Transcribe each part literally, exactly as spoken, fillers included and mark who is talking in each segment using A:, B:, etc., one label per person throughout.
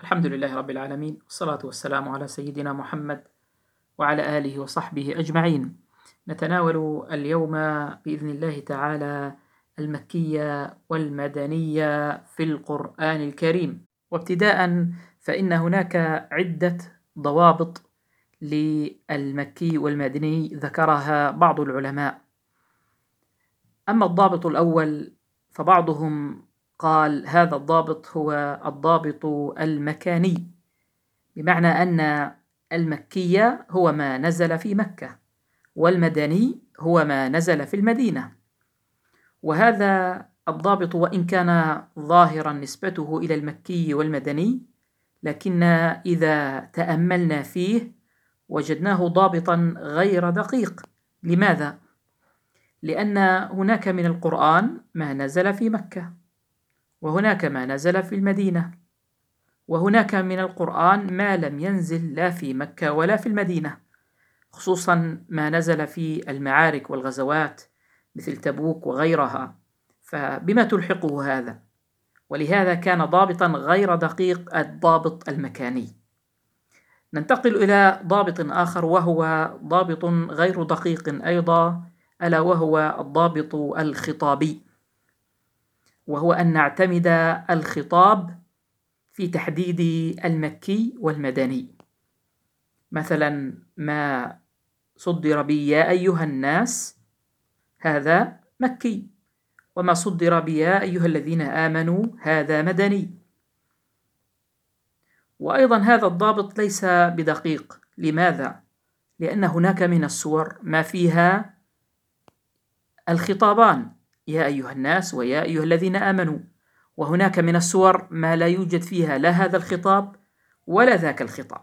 A: الحمد لله رب العالمين، والصلاة والسلام على سيدنا محمد وعلى آله وصحبه أجمعين. نتناول اليوم بإذن الله تعالى المكية والمدنية في القرآن الكريم. وابتداء فإن هناك عدة ضوابط للمكي والمدني ذكرها بعض العلماء. أما الضابط الأول فبعضهم قال هذا الضابط هو الضابط المكاني، بمعنى أن المكية هو ما نزل في مكة، والمدني هو ما نزل في المدينة. وهذا الضابط وإن كان ظاهرا نسبته إلى المكي والمدني، لكن إذا تأملنا فيه وجدناه ضابطا غير دقيق. لماذا؟ لأن هناك من القرآن ما نزل في مكة، وهناك ما نزل في المدينة، وهناك من القرآن ما لم ينزل لا في مكة ولا في المدينة، خصوصا ما نزل في المعارك والغزوات مثل تبوك وغيرها. فبما تلحقه هذا؟ ولهذا كان ضابطا غير دقيق الضابط المكاني. ننتقل إلى ضابط آخر وهو ضابط غير دقيق أيضا، ألا وهو الضابط الخطابي، وهو أن نعتمد الخطاب في تحديد المكي والمدني. مثلا ما صدر بي يا أيها الناس هذا مكي، وما صدر بي يا أيها الذين آمنوا هذا مدني. وأيضا هذا الضابط ليس بدقيق. لماذا؟ لأن هناك من السور ما فيها الخطابان، يا أيها الناس ويا أيها الذين آمنوا، وهناك من السور ما لا يوجد فيها لا هذا الخطاب ولا ذاك الخطاب.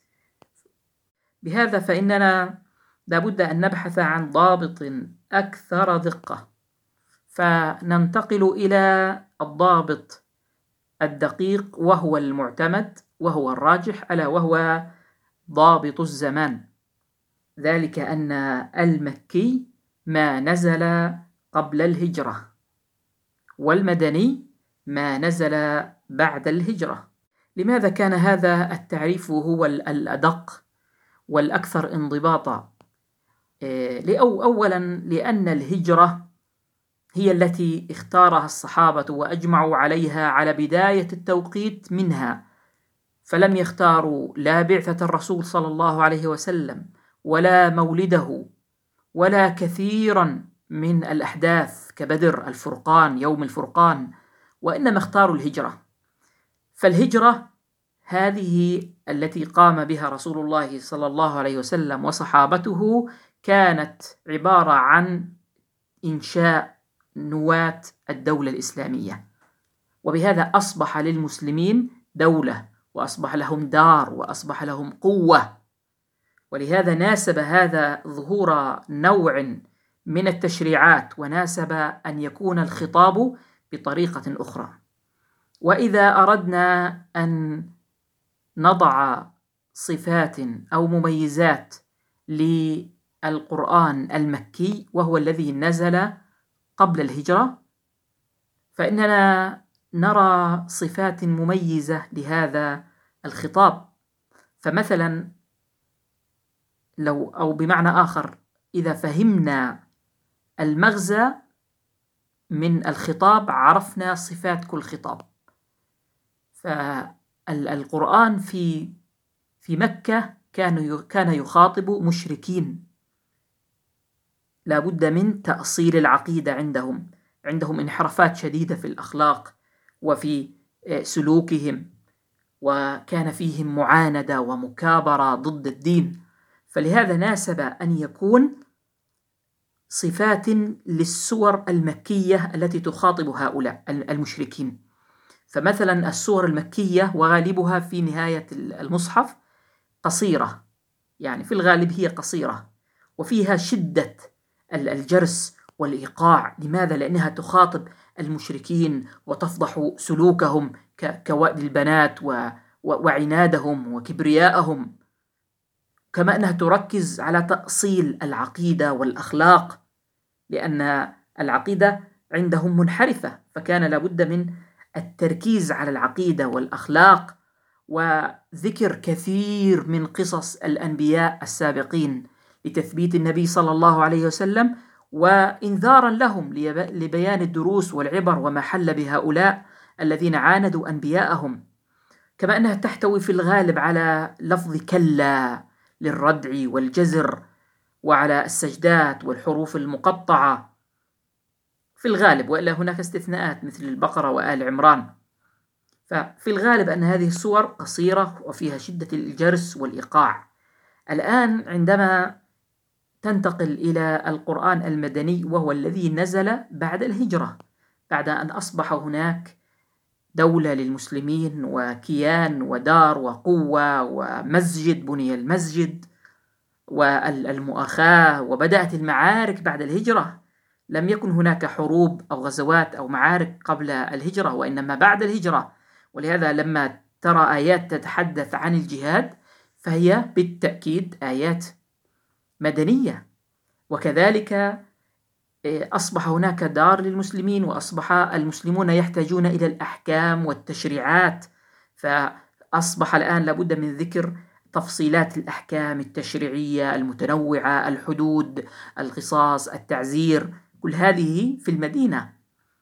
A: بهذا فإننا لابد أن نبحث عن ضابط أكثر دقة، فننتقل إلى الضابط الدقيق وهو المعتمد وهو الراجح، ألا وهو ضابط الزمان. ذلك أن المكي ما نزل قبل الهجرة، والمدني ما نزل بعد الهجرة. لماذا كان هذا التعريف هو الأدق والأكثر انضباطا؟ لأو أولا لأن الهجرة هي التي اختارها الصحابة وأجمعوا عليها على بداية التوقيت منها، فلم يختاروا لا بعثة الرسول صلى الله عليه وسلم ولا مولده ولا كثيرا من الأحداث كبدر، الفرقان، يوم الفرقان، وإنما اختاروا الهجرة. فالهجرة هذه التي قام بها رسول الله صلى الله عليه وسلم وصحابته كانت عبارة عن إنشاء نواة الدولة الإسلامية، وبهذا أصبح للمسلمين دولة، وأصبح لهم دار، وأصبح لهم قوة. ولهذا ناسب هذا ظهور نوع من التشريعات، وناسب أن يكون الخطاب بطريقة أخرى. وإذا أردنا أن نضع صفات أو مميزات للقرآن المكي وهو الذي نزل قبل الهجرة، فإننا نرى صفات مميزة لهذا الخطاب. فمثلا لو أو بمعنى آخر، إذا فهمنا المغزى من الخطاب عرفنا صفات كل خطاب. فالقرآن في في مكة كان كان يخاطب مشركين، لا بد من تأصيل العقيدة عندهم، عندهم انحرافات شديدة في الأخلاق وفي سلوكهم، وكان فيهم معاندة ومكابرة ضد الدين. فلهذا ناسب أن يكون صفات للسور المكية التي تخاطب هؤلاء المشركين. فمثلا السور المكية وغالبها في نهاية المصحف قصيرة، يعني في الغالب هي قصيرة، وفيها شدة الجرس والإيقاع. لماذا؟ لأنها تخاطب المشركين وتفضح سلوكهم كوأد البنات وعنادهم وكبرياءهم، كما أنها تركز على تأصيل العقيدة والأخلاق، لأن العقيدة عندهم منحرفة، فكان لابد من التركيز على العقيدة والأخلاق وذكر كثير من قصص الأنبياء السابقين لتثبيت النبي صلى الله عليه وسلم وإنذارا لهم لبيان الدروس والعبر وما حل بهؤلاء الذين عاندوا أنبياءهم، كما أنها تحتوي في الغالب على لفظ كلا للردع والجزر وعلى السجدات والحروف المقطعة في الغالب، وإلا هناك استثناءات مثل البقرة وآل عمران. ففي الغالب أن هذه السور قصيرة وفيها شدة الجرس والإيقاع. الآن عندما تنتقل إلى القرآن المدني وهو الذي نزل بعد الهجرة، بعد أن أصبح هناك دولة للمسلمين وكيان ودار وقوة ومسجد، بني المسجد والمؤاخاة وبدأت المعارك بعد الهجرة. لم يكن هناك حروب أو غزوات أو معارك قبل الهجرة وإنما بعد الهجرة، ولهذا لما ترى آيات تتحدث عن الجهاد فهي بالتأكيد آيات مدنية. وكذلك أصبح هناك دار للمسلمين وأصبح المسلمون يحتاجون إلى الأحكام والتشريعات، فأصبح الآن لابد من ذكر تفصيلات الأحكام التشريعية المتنوعة، الحدود، القصاص، التعزير، كل هذه في المدينة.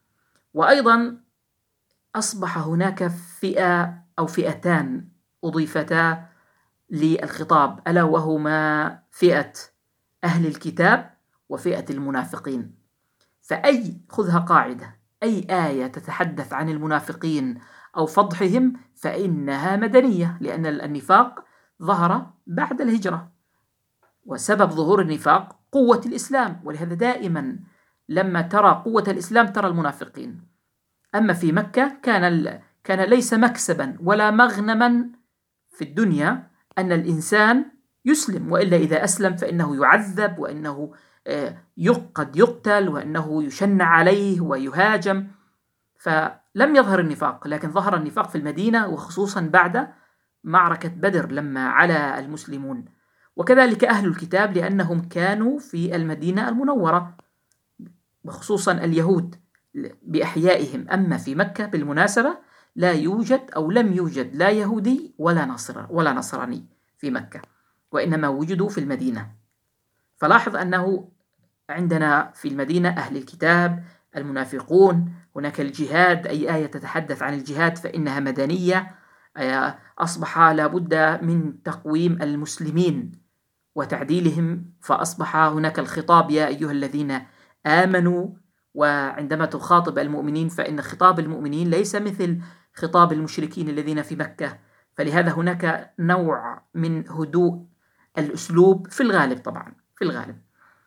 A: وأيضا أصبح هناك فئة أو فئتان أضيفتا للخطاب، ألا وهما فئة أهل الكتاب وفئة المنافقين. فأي خذها قاعدة، أي آية تتحدث عن المنافقين أو فضحهم فإنها مدنية، لأن النفاق ظهر بعد الهجرة، وسبب ظهور النفاق قوة الإسلام، ولهذا دائما لما ترى قوة الإسلام ترى المنافقين. أما في مكة كان كان ليس مكسبا ولا مغنما في الدنيا أن الإنسان يسلم، وإلا إذا أسلم فإنه يعذب وإنه قد يقتل وإنه يشنع عليه ويهاجم. فلم يظهر النفاق، لكن ظهر النفاق في المدينة وخصوصا بعد معركة بدر لما علا المسلمون. وكذلك أهل الكتاب لأنهم كانوا في المدينة المنورة، وخصوصا اليهود بأحيائهم. أما في مكة بالمناسبة لا يوجد أو لم يوجد لا يهودي ولا نصر ولا نصراني في مكة، وإنما وجدوا في المدينة. فلاحظ أنه عندنا في المدينة أهل الكتاب، المنافقون، هناك الجهاد، أي آية تتحدث عن الجهاد فإنها مدنية. أصبح لابد من تقويم المسلمين وتعديلهم، فأصبح هناك الخطاب يا أيها الذين آمنوا. وعندما تخاطب المؤمنين فإن خطاب المؤمنين ليس مثل خطاب المشركين الذين في مكة، فلهذا هناك نوع من هدوء الأسلوب في الغالب، طبعا في الغالب.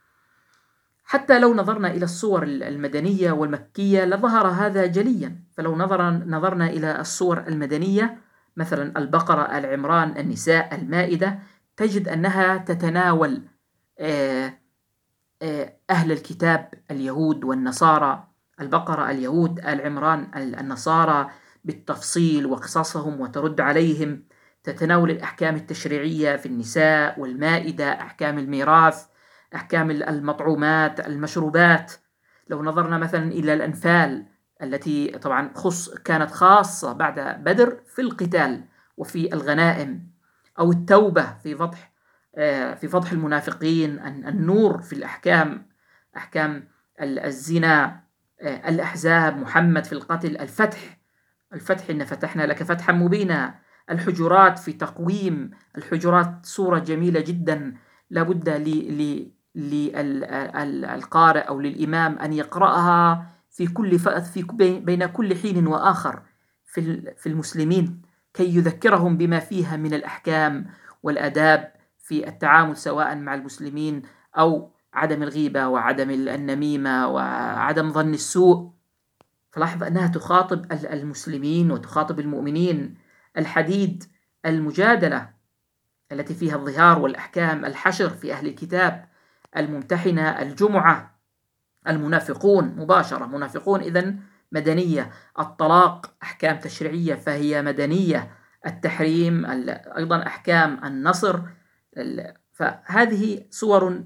A: حتى لو نظرنا إلى الصور المدنية والمكية لظهر هذا جليا. فلو نظرنا, نظرنا إلى الصور المدنية مثلا البقرة، آل عمران، النساء، المائدة، تجد أنها تتناول أهل الكتاب اليهود والنصارى. البقرة اليهود، آل عمران النصارى بالتفصيل وقصصهم وترد عليهم. تتناول الأحكام التشريعية في النساء والمائدة، أحكام الميراث، أحكام المطعومات، المشروبات. لو نظرنا مثلا إلى الأنفال التي طبعا خص كانت خاصة بعد بدر في القتال وفي الغنائم، أو التوبة في فضح في فضح المنافقين، النور في الأحكام، أحكام الزنا، الأحزاب، محمد في القتل، الفتح الفتح إن فتحنا لك فتحا مبينا، الحجرات في تقويم الحجرات، صورة جميلة جدا لابد للقارئ أو للإمام أن يقرأها في كل في بين كل حين وآخر في المسلمين كي يذكرهم بما فيها من الأحكام والأداب في التعامل سواء مع المسلمين أو عدم الغيبة وعدم النميمة وعدم ظن السوء. فلاحظ أنها تخاطب المسلمين وتخاطب المؤمنين. الحديد، المجادلة التي فيها الظهار والأحكام، الحشر في أهل الكتاب، الممتحنة، الجمعة، المنافقون مباشرة، منافقون إذن مدنية. الطلاق أحكام تشريعية فهي مدنية. التحريم أيضا أحكام. النصر، فهذه صور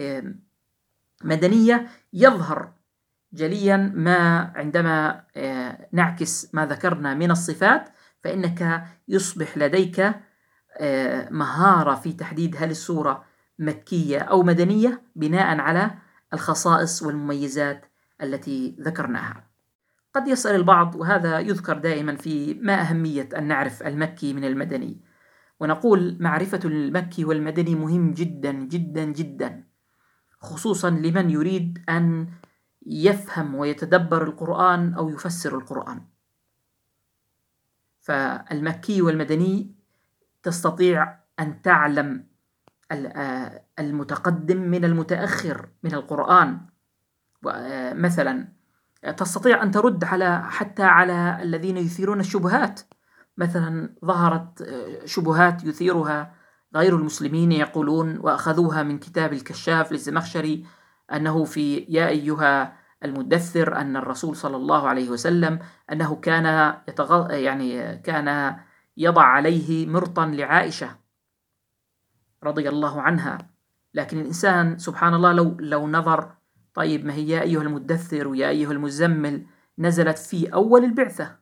A: مدنية. يظهر جليا ما عندما نعكس ما ذكرنا من الصفات فإنك يصبح لديك مهارة في تحديد هل السورة مكية أو مدنية بناء على الخصائص والمميزات التي ذكرناها. قد يسأل البعض، وهذا يذكر دائما في ما أهمية أن نعرف المكي من المدني، ونقول معرفة المكي والمدني مهم جدا جدا جدا، خصوصا لمن يريد أن يفهم ويتدبر القرآن أو يفسر القرآن. فالمكي والمدني تستطيع أن تعلم المتقدم من المتأخر من القرآن. مثلا تستطيع أن ترد على حتى على الذين يثيرون الشبهات. مثلا ظهرت شبهات يثيرها غير المسلمين، يقولون وأخذوها من كتاب الكشاف للزمخشري أنه في يا أيها المدثر أن الرسول صلى الله عليه وسلم أنه كان يتغ... يعني كان يضع عليه مرطا لعائشة رضي الله عنها. لكن الإنسان سبحان الله لو لو نظر، طيب ما هي يا أيها المدثر ويا أيها المزمل نزلت في أول البعثة،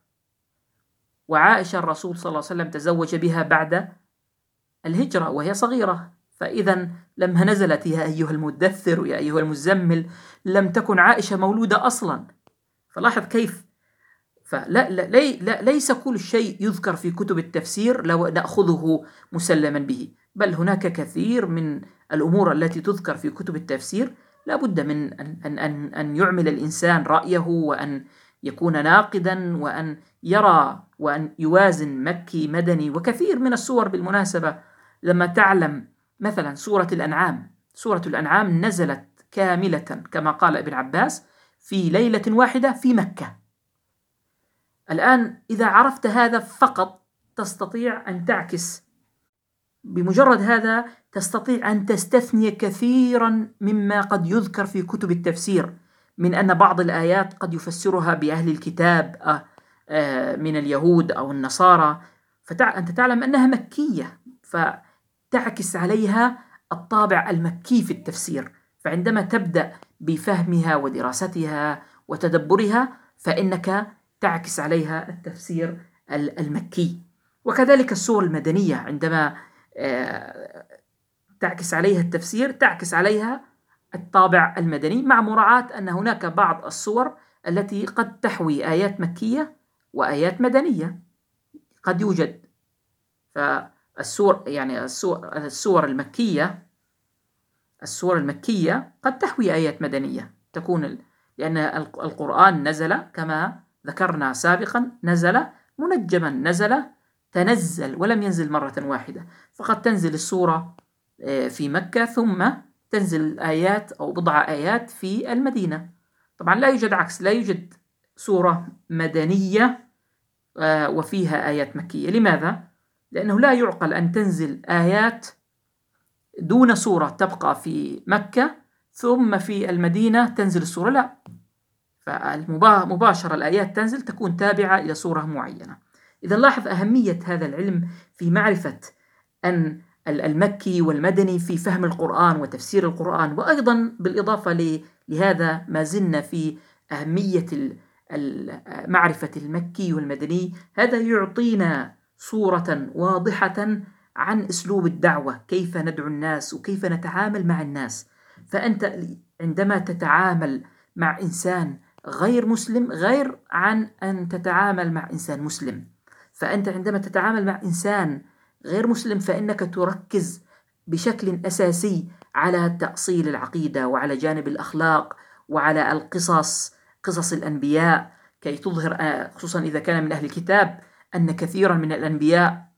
A: وعائشة الرسول صلى الله عليه وسلم تزوج بها بعد الهجرة وهي صغيرة، فإذا لما نزلت يا أيها المدثر ويا أيها المزمل لم تكن عائشة مولودة أصلا. فلاحظ كيف فلا لا لي لا ليس كل شيء يذكر في كتب التفسير لو نأخذه مسلما به، بل هناك كثير من الأمور التي تذكر في كتب التفسير لا بد من أن, أن, أن يعمل الإنسان رأيه، وأن يكون ناقدا، وأن يرى وأن يوازن مكي مدني. وكثير من السور بالمناسبة لما تعلم مثلا سورة الأنعام، سورة الأنعام نزلت كاملة كما قال ابن عباس في ليلة واحدة في مكة. الآن إذا عرفت هذا فقط تستطيع أن تعكس، بمجرد هذا تستطيع أن تستثني كثيرا مما قد يذكر في كتب التفسير من أن بعض الآيات قد يفسرها بأهل الكتاب من اليهود أو النصارى، فأنت تعلم أنها مكية فتعكس عليها الطابع المكي في التفسير. فعندما تبدأ بفهمها ودراستها وتدبرها فإنك تعكس عليها التفسير المكي. وكذلك السور المدنية عندما تعكس عليها التفسير تعكس عليها الطابع المدني، مع مراعاة أن هناك بعض السور التي قد تحوي آيات مكية وآيات مدنية، قد يوجد. فالسور يعني السور, السور المكية السور المكية قد تحوي آيات مدنية تكون، لأن القرآن نزل كما ذكرنا سابقا نزل منجما، نزل تنزل ولم ينزل مرة واحدة، فقد تنزل السورة في مكة ثم تنزل آيات أو بضع آيات في المدينة. طبعا لا يوجد عكس، لا يوجد سورة مدنية وفيها آيات مكية. لماذا؟ لأنه لا يعقل أن تنزل آيات دون سورة تبقى في مكة ثم في المدينة تنزل السورة، لا، فمباشرة الآيات تنزل تكون تابعة إلى سورة معينة. إذا لاحظ أهمية هذا العلم في معرفة أن المكي والمدني في فهم القرآن وتفسير القرآن. وأيضا بالإضافة لهذا ما زلنا في أهمية معرفة المكي والمدني، هذا يعطينا صورة واضحة عن أسلوب الدعوة، كيف ندعو الناس وكيف نتعامل مع الناس. فأنت عندما تتعامل مع إنسان غير مسلم غير عن أن تتعامل مع إنسان مسلم. فأنت عندما تتعامل مع إنسان غير مسلم فإنك تركز بشكل أساسي على تأصيل العقيدة وعلى جانب الأخلاق وعلى القصص، قصص الأنبياء، كي تظهر خصوصا إذا كان من أهل الكتاب أن كثيرا من الأنبياء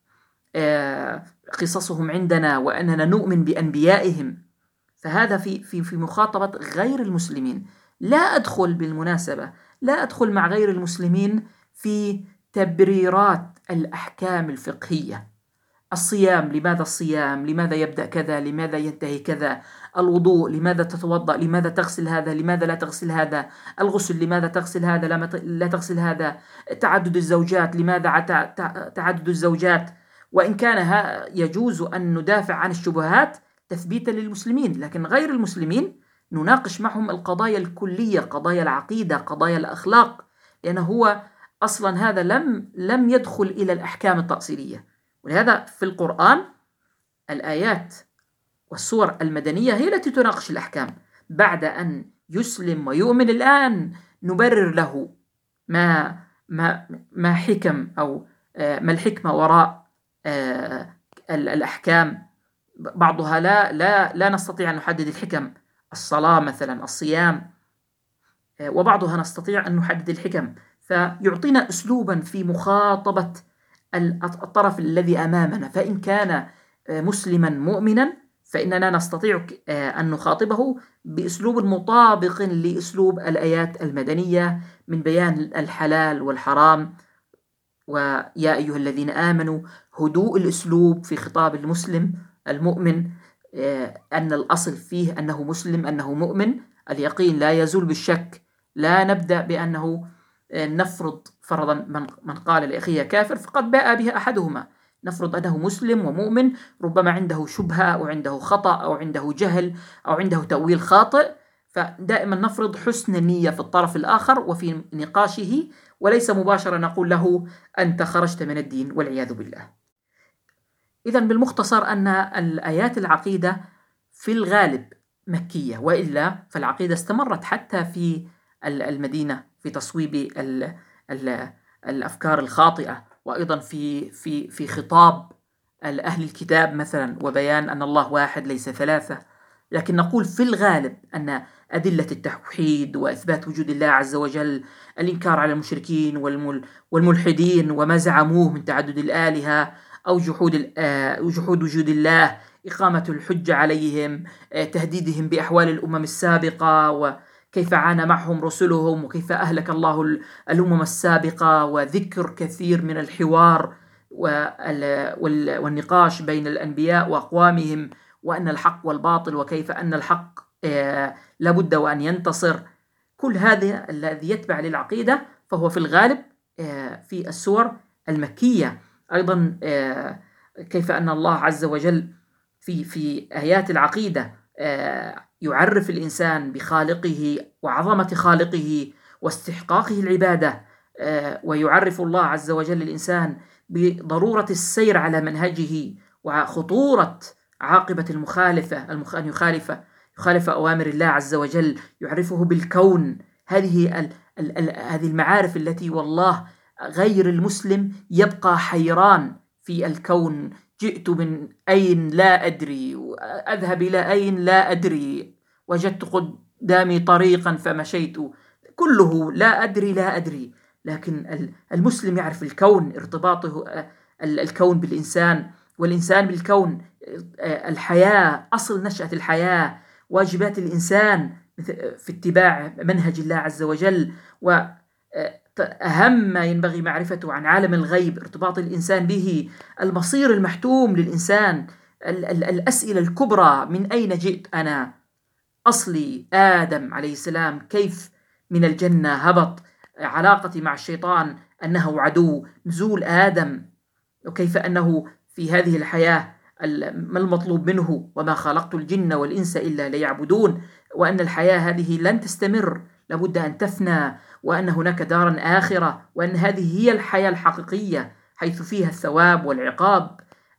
A: قصصهم عندنا وأننا نؤمن بأنبيائهم. فهذا في في في مخاطبة غير المسلمين. لا أدخل بالمناسبة لا أدخل مع غير المسلمين في تبريرات الأحكام الفقهية. الصيام، لماذا الصيام؟ لماذا يبدأ كذا؟ لماذا ينتهي كذا؟ الوضوء، لماذا تتوضأ؟ لماذا تغسل هذا؟ لماذا لا تغسل هذا؟ الغسل، لماذا تغسل هذا لا تغسل هذا؟ تعدد الزوجات، لماذا تعدد الزوجات؟ وإن كان يجوز أن ندافع عن الشبهات تثبيتا للمسلمين، لكن غير المسلمين نناقش معهم القضايا الكلية، قضايا العقيدة، قضايا الأخلاق، لأنه هو أصلا هذا لم لم يدخل إلى الأحكام التأصيلية. ولهذا في القرآن الآيات والسور المدنية هي التي تناقش الأحكام. بعد أن يسلم ويؤمن الآن نبرر له ما ما ما حكم أو ما الحكمة وراء الأحكام. بعضها لا لا لا نستطيع أن نحدد الحكم، الصلاة مثلا، الصيام، وبعضها نستطيع أن نحدد الحكم. فيعطينا أسلوبا في مخاطبة الطرف الذي أمامنا. فإن كان مسلما مؤمنا فإننا نستطيع أن نخاطبه بأسلوب مطابق لأسلوب الآيات المدنية من بيان الحلال والحرام. ويا أيها الذين آمنوا، هدوء الأسلوب في خطاب المسلم المؤمن، أن الأصل فيه أنه مسلم، أنه مؤمن. اليقين لا يزول بالشك. لا نبدأ بأنه نفرض فرضا من قال لأخيه كافر فقد باء بها أحدهما. نفرض أنه مسلم ومؤمن، ربما عنده شبهة أو عنده خطأ أو عنده جهل أو عنده تأويل خاطئ. فدائما نفرض حسن النية في الطرف الآخر وفي نقاشه، وليس مباشرة نقول له أنت خرجت من الدين والعياذ بالله. إذن بالمختصر أن الآيات العقيدة في الغالب مكية، وإلا فالعقيدة استمرت حتى في المدينة في تصويب ال ال الأفكار الخاطئة، وأيضا في في في خطاب أهل الكتاب مثلا، وبيان أن الله واحد ليس ثلاثة. لكن نقول في الغالب أن أدلة التوحيد وإثبات وجود الله عز وجل، الإنكار على المشركين والملحدين وما زعموه من تعدد الآلهة أو جحود جحود وجود الله، إقامة الحجة عليهم، تهديدهم بأحوال الأمم السابقة وكيف عانى معهم رسلهم وكيف أهلك الله الأمم السابقة، وذكر كثير من الحوار والنقاش بين الأنبياء وأقوامهم، وأن الحق والباطل وكيف أن الحق لابد وأن ينتصر. كل هذا الذي يتبع للعقيدة فهو في الغالب في السور المكية. أيضا كيف أن الله عز وجل في في آيات العقيدة يعرف الإنسان بخالقه وعظمة خالقه واستحقاقه العبادة، ويعرف الله عز وجل الإنسان بضرورة السير على منهجه وخطورة عاقبة المخالفة أن يخالف يخالف أوامر الله عز وجل. يعرفه بالكون. هذه ال ال ال هذه المعارف التي والله غير المسلم يبقى حيران في الكون. جئت من أين لا أدري، أذهب إلى أين لا أدري، وجدت قدامي طريقا فمشيت، كله لا أدري لا أدري. لكن المسلم يعرف الكون، ارتباطه الكون بالإنسان والإنسان بالكون، الحياة، أصل نشأة الحياة، واجبات الإنسان في اتباع منهج الله عز وجل. وأهم ما ينبغي معرفته عن عالم الغيب، ارتباط الإنسان به، المصير المحتوم للإنسان، الأسئلة الكبرى: من أين جئت أنا؟ أصلي آدم عليه السلام، كيف من الجنة هبط؟ علاقتي مع الشيطان أنه عدو، نزول آدم، وكيف أنه في هذه الحياة ما المطلوب منه، وما خلقت الجن والإنس إلا ليعبدون، وأن الحياة هذه لن تستمر، لابد أن تفنى، وأن هناك دارا آخرة، وأن هذه هي الحياة الحقيقية حيث فيها الثواب والعقاب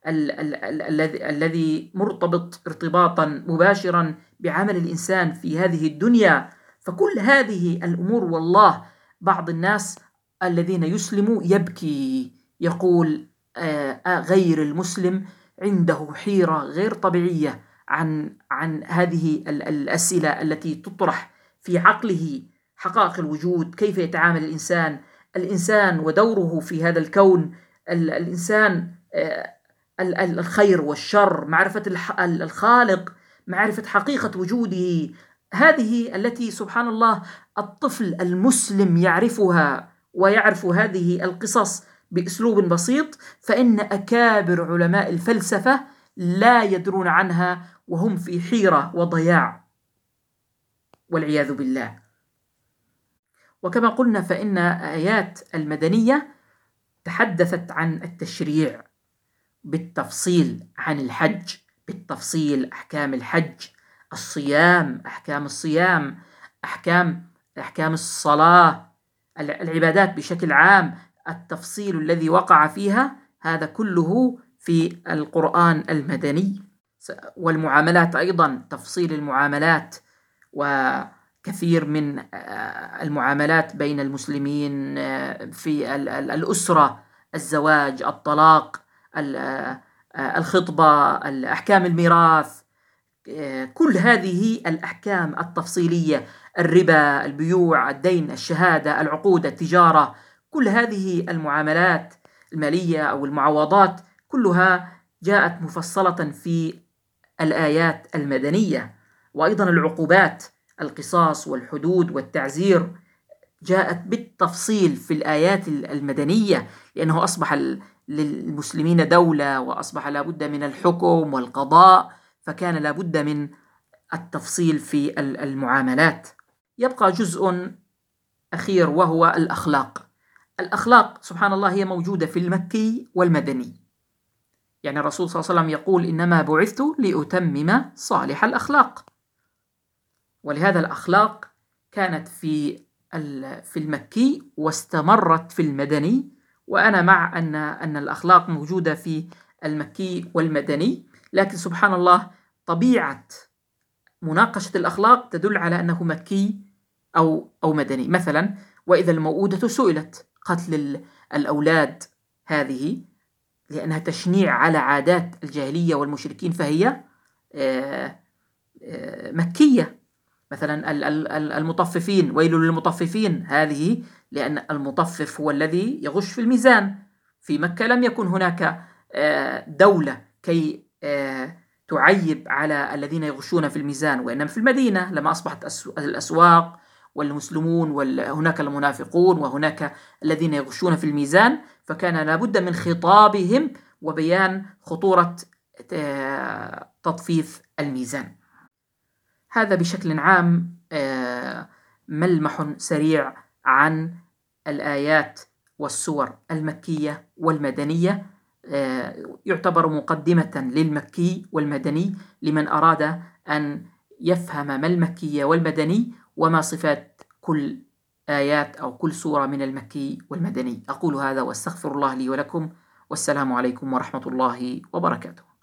A: الذي مرتبط ارتباطا مباشرا بعمل الإنسان في هذه الدنيا. فكل هذه الأمور والله بعض الناس الذين يسلموا يبكي، يقول آه غير المسلم عنده حيرة غير طبيعية عن عن هذه الأسئلة التي تطرح في عقله: حقائق الوجود، كيف يتعامل الإنسان الإنسان ودوره في هذا الكون، الإنسان الخير والشر، معرفة الخالق، معرفة حقيقة وجوده. هذه التي سبحان الله الطفل المسلم يعرفها، ويعرف هذه القصص بأسلوب بسيط، فإن أكابر علماء الفلسفة لا يدرون عنها وهم في حيرة وضياع والعياذ بالله. وكما قلنا فإن آيات المدنية تحدثت عن التشريع بالتفصيل، عن الحج بالتفصيل، أحكام الحج، الصيام، أحكام الصيام، أحكام أحكام الصلاة، العبادات بشكل عام، التفصيل الذي وقع فيها هذا كله في القرآن المدني. والمعاملات أيضا، تفصيل المعاملات وكثير من المعاملات بين المسلمين في الأسرة، الزواج، الطلاق، الخطبة، أحكام الميراث، كل هذه الأحكام التفصيلية، الربا، البيوع، الدين، الشهادة، العقود، التجارة، كل هذه المعاملات المالية أو المعاوضات كلها جاءت مفصلة في الآيات المدنية. وأيضا العقوبات، القصاص والحدود والتعزير جاءت بالتفصيل في الآيات المدنية، لأنه أصبح للمسلمين دولة وأصبح لابد من الحكم والقضاء، فكان لابد من التفصيل في المعاملات. يبقى جزء أخير وهو الأخلاق. الأخلاق سبحان الله هي موجودة في المكي والمدني. يعني الرسول صلى الله عليه وسلم يقول: إنما بعثت لأتمم صالح الأخلاق. ولهذا الأخلاق كانت في في المكي واستمرت في المدني، وأنا مع أن أن الأخلاق موجودة في المكي والمدني، لكن سبحان الله طبيعة مناقشة الأخلاق تدل على أنه مكي أو أو مدني. مثلا: وإذا الموءودة سئلت، قتل الأولاد هذه لأنها تشنيع على عادات الجاهلية والمشركين، فهي مكية. مثلا المطففين، ويل للمطففين، هذه لأن المطفف هو الذي يغش في الميزان. في مكة لم يكن هناك دولة كي تعيب على الذين يغشون في الميزان، وإنما في المدينة لما أصبحت الأسواق والمسلمون وهناك المنافقون وهناك الذين يغشون في الميزان، فكان لابد من خطابهم وبيان خطورة تطفيف الميزان. هذا بشكل عام ملمح سريع عن الآيات والسور المكية والمدنية، يعتبر مقدمة للمكي والمدني لمن أراد أن يفهم ما المكي والمدني وما صفات كل آيات أو كل سورة من المكي والمدني. أقول هذا وأستغفر الله لي ولكم، والسلام عليكم ورحمة الله وبركاته.